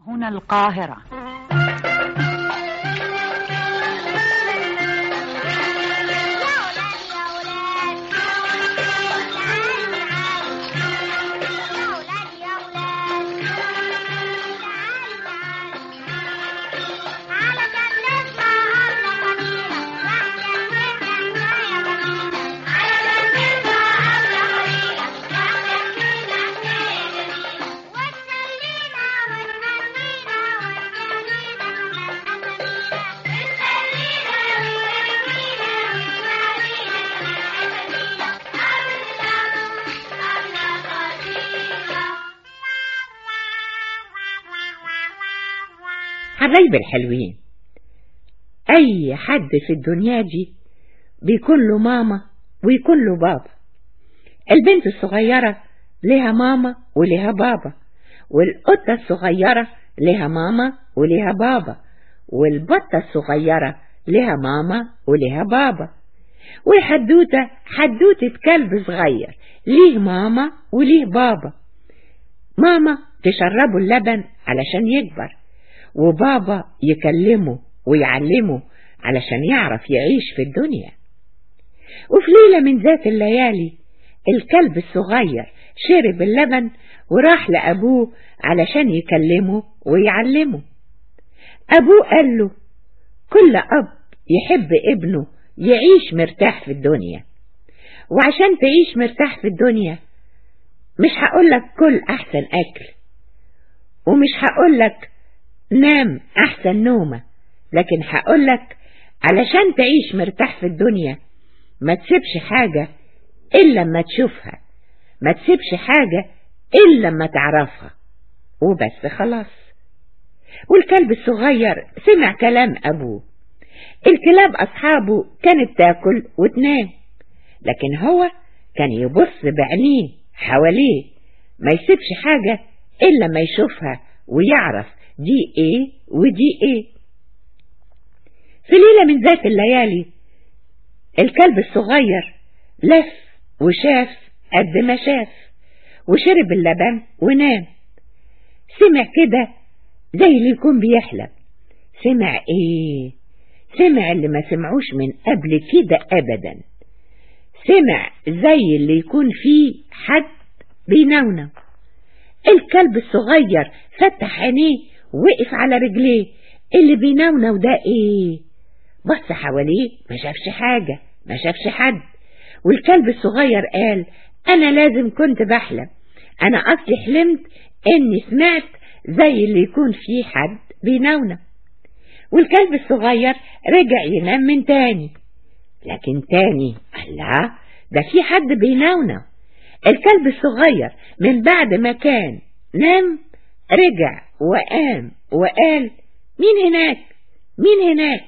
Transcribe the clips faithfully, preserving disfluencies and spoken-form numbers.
هنا القاهرة. حبايب الحلوين، أي حد في الدنيا دي بيكون له ماما ويكون له بابا. البنت الصغيرة لها ماما ولها بابا، والقطة الصغيرة لها ماما ولها بابا، والبطة الصغيرة لها ماما ولها بابا، والحدوتة حدوتة كلب صغير ليه ماما وليه بابا. ماما تشربه اللبن علشان يكبر، وبابا يكلمه ويعلمه علشان يعرف يعيش في الدنيا. وفي ليلة من ذات الليالي الكلب الصغير شرب اللبن وراح لأبوه علشان يكلمه ويعلمه. أبوه قال له كل أب يحب ابنه يعيش مرتاح في الدنيا، وعشان تعيش مرتاح في الدنيا مش هقولك كل أحسن أكل، ومش هقولك نام أحسن نومة، لكن هقولك علشان تعيش مرتاح في الدنيا ما تسيبش حاجة إلا لما تشوفها، ما تسيبش حاجة إلا لما تعرفها، وبس خلاص. والكلب الصغير سمع كلام أبوه. الكلاب أصحابه كانت تاكل وتنام، لكن هو كان يبص بعينيه حواليه، ما يسيبش حاجة إلا لما يشوفها ويعرف دي ايه ودي ايه. في ليلة من ذات الليالي الكلب الصغير لف وشاف قد ما شاف، وشرب اللبن ونام. سمع كده زي اللي يكون بيحلم. سمع ايه؟ سمع اللي ما سمعوش من قبل كده ابدا. سمع زي اللي يكون فيه حد بينونو. الكلب الصغير فتح عينيه وقف على رجليه. اللي بينونو ده ايه؟ بص حواليه ما شافش حاجة، ما شافش حد. والكلب الصغير قال انا لازم كنت بحلم، انا اصلي حلمت اني سمعت زي اللي يكون فيه حد بينونو. والكلب الصغير رجع ينام من تاني، لكن تاني الله، ده في حد بينونو. الكلب الصغير من بعد ما كان نام رجع وقام وقال مين هناك؟ مين هناك؟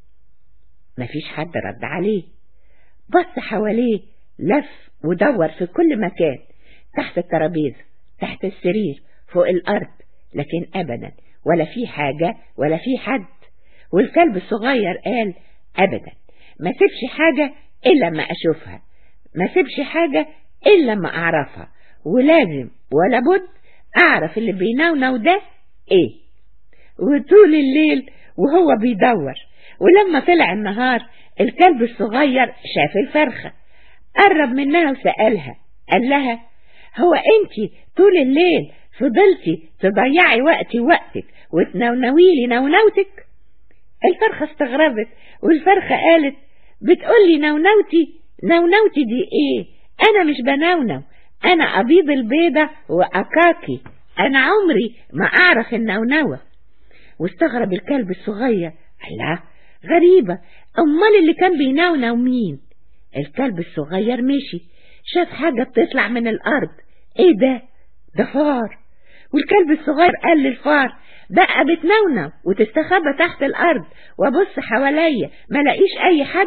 مفيش حد رد عليه. بص حواليه، لف ودور في كل مكان، تحت الترابيزة، تحت السرير، فوق الأرض، لكن أبدا ولا في حاجة ولا في حد. والكلب الصغير قال أبدا ما سيبش حاجة إلا ما أشوفها، ما سيبش حاجة إلا ما أعرفها، ولازم ولا بد أعرف اللي بينونو ده إيه. وطول الليل وهو بيدور، ولما طلع النهار الكلب الصغير شاف الفرخة، قرب منها وسألها، قال لها هو أنتي طول الليل فضلتي تضيعي وقتي وقتك وتنونويلي نونوتك؟ الفرخة استغربت، والفرخة قالت بتقولي نونوتي؟ نونوتي دي ايه؟ انا مش بنونو، انا ابيض البيضة واكاكي، انا عمري ما اعرف النونوة. واستغرب الكلب الصغير، الله غريبة، امال اللي كان بينونو مين؟ الكلب الصغير مشي، شاف حاجة بتطلع من الارض. ايه ده؟ ده فار. والكلب الصغير قال للفار بقى بتنونو وتستخبى تحت الارض، وابص حواليا ما لاقيش اي حد.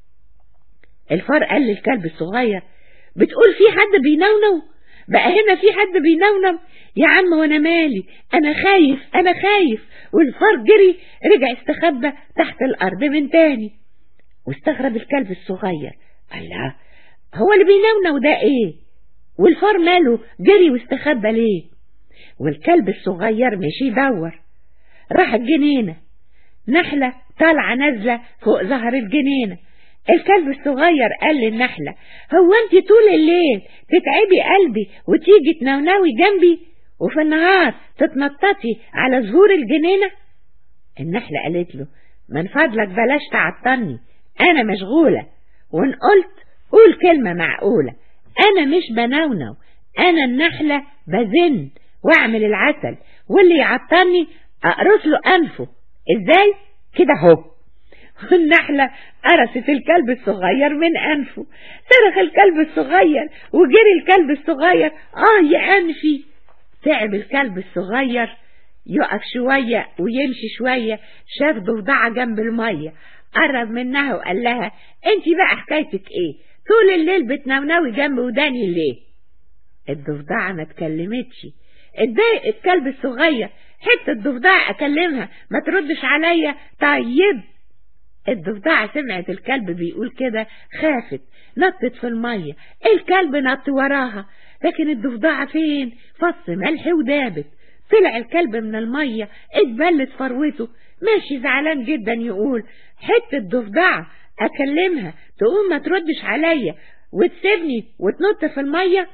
الفار قال للكلب الصغير بتقول في حد بينونو؟ بقى هنا في حد بينونو؟ يا عم وانا مالي، انا خايف انا خايف. والفار جري رجع استخبى تحت الارض من تاني. واستغرب الكلب الصغير، الله هو اللي بينونو ده ايه؟ والفار ماله جري واستخبى ليه؟ والكلب الصغير مشي يدور، راح الجنينة، نحلة طالعة نازلة فوق ظهر الجنينة. الكلب الصغير قال للنحلة: هو انت طول الليل تتعبي قلبي وتيجي تنونوي جنبي وفي النهار تتنططي على ظهور الجنينة؟ النحلة قالت له: من فضلك بلاش تعطلني، انا مشغولة، وان قلت قول كلمة معقولة، انا مش بنونو، انا النحلة بزن واعمل العسل، واللي يعطلني اقرص له انفه. ازاي كده اهو؟ النحلة قرصت الكلب الصغير من أنفه، صرخ الكلب الصغير وجري الكلب الصغير: آه يا أنفي. تعب الكلب الصغير، يقف شوية ويمشي شوية، شاف ضفدعة جنب المية، قرب منها وقال لها: انتي بقى حكايتك ايه؟ طول الليل بتنونوي جنب وداني ليه؟ الضفدعة ما تكلمتش، اتضايق الكلب الصغير: حتة ضفدعة أكلمها ما تردش عليا؟ طيب. الضفدعة سمعت الكلب بيقول كده، خافت، نطت في المية، الكلب نط وراها، لكن الضفدعة فين؟ فص ملح ودابت. طلع الكلب من المية، اتبلت فروته، ماشي زعلان جدا يقول: حتة ضفدعة أكلمها تقوم ما تردش عليا وتسيبني وتنط في المية؟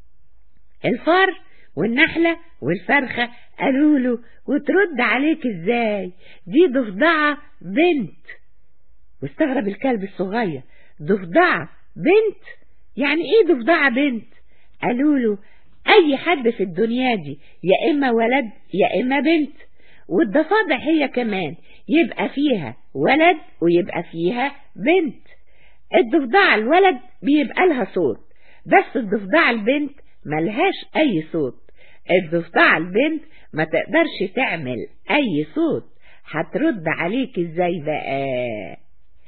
الفار والنحلة والفرخة قالوا له: وترد عليك ازاي؟ دي ضفدعة بنت. واستغرب الكلب الصغير: ضفدعة بنت؟ يعني ايه ضفدعة بنت؟ قالوا له: اي حد في الدنيا دي يا اما ولد يا اما بنت، والضفادع هي كمان يبقى فيها ولد ويبقى فيها بنت. الضفدعة الولد بيبقى لها صوت، بس الضفدعة البنت ملهاش اي صوت. الضفدعة البنت ما تقدرش تعمل اي صوت، هترد عليك ازاي بقى؟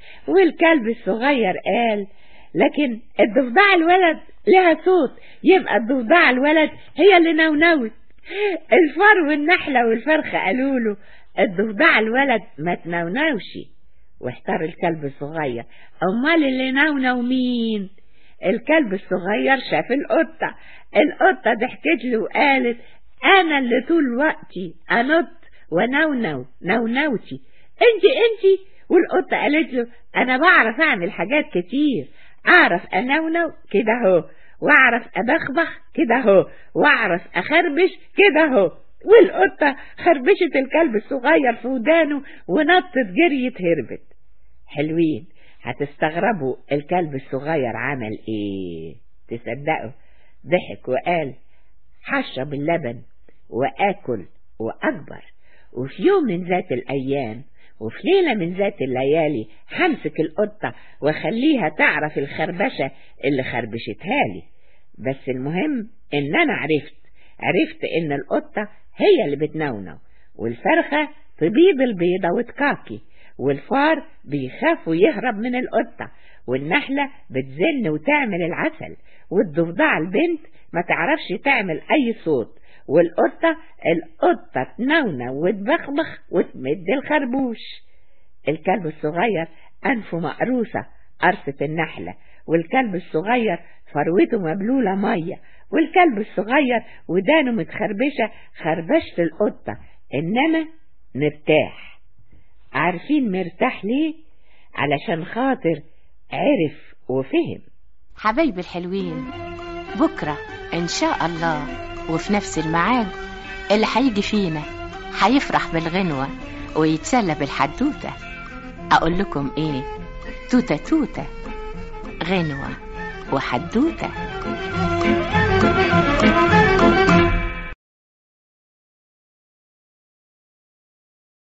والكلب الصغير قال: لكن الضفدعة الولد لها صوت، يبقى الضفدعة الولد هي اللي نونوت. الفار والنحلة والفرخة قالوا له: الضفدعة الولد ما تنونوش. واحتار الكلب الصغير: امال اللي نونو مين؟ الكلب الصغير شاف القطة، القطة ضحكت له وقالت: انا اللي طول وقتي انط ونونو نونوتي، انتي انتي. والقطة قالت له: انا بعرف اعمل حاجات كتير، اعرف انونو كده اهو، واعرف ابخبخ كده اهو، واعرف اخربش كده اهو. والقطة خربشت الكلب الصغير في ودانه ونطت جريت هربت. حلوين، هتستغربوا الكلب الصغير عمل ايه؟ تصدقوا؟ ضحك وقال: هشرب اللبن واكل واكبر، وفي يوم من ذات الايام وفي ليلة من ذات الليالي همسك القطة واخليها تعرف الخربشة اللي خربشتها لي. بس المهم ان انا عرفت عرفت ان القطة هي اللي بتنونو، والفرخة تبيض البيضة وتكاكي، والفار بيخاف ويهرب من القطة، والنحلة بتزن وتعمل العسل، والضفدعة البنت ما تعرفش تعمل اي صوت، والقطة القطة تنونو وتبخبخ وتمد الخربوش. الكلب الصغير أنفه مقروسة قرصة النحلة، والكلب الصغير فروته مبلولة مية، والكلب الصغير ودانه متخربشة خربشة القطة، إنما مرتاح. عارفين مرتاح ليه؟ علشان خاطر عرف وفهم. حبايبي الحلوين، بكرة إن شاء الله وفي نفس الميعاد اللي هيجي فينا هيفرح بالغنوة ويتسلى بالحدوتة. أقول لكم إيه؟ توتة توتة، غنوة وحدوتة.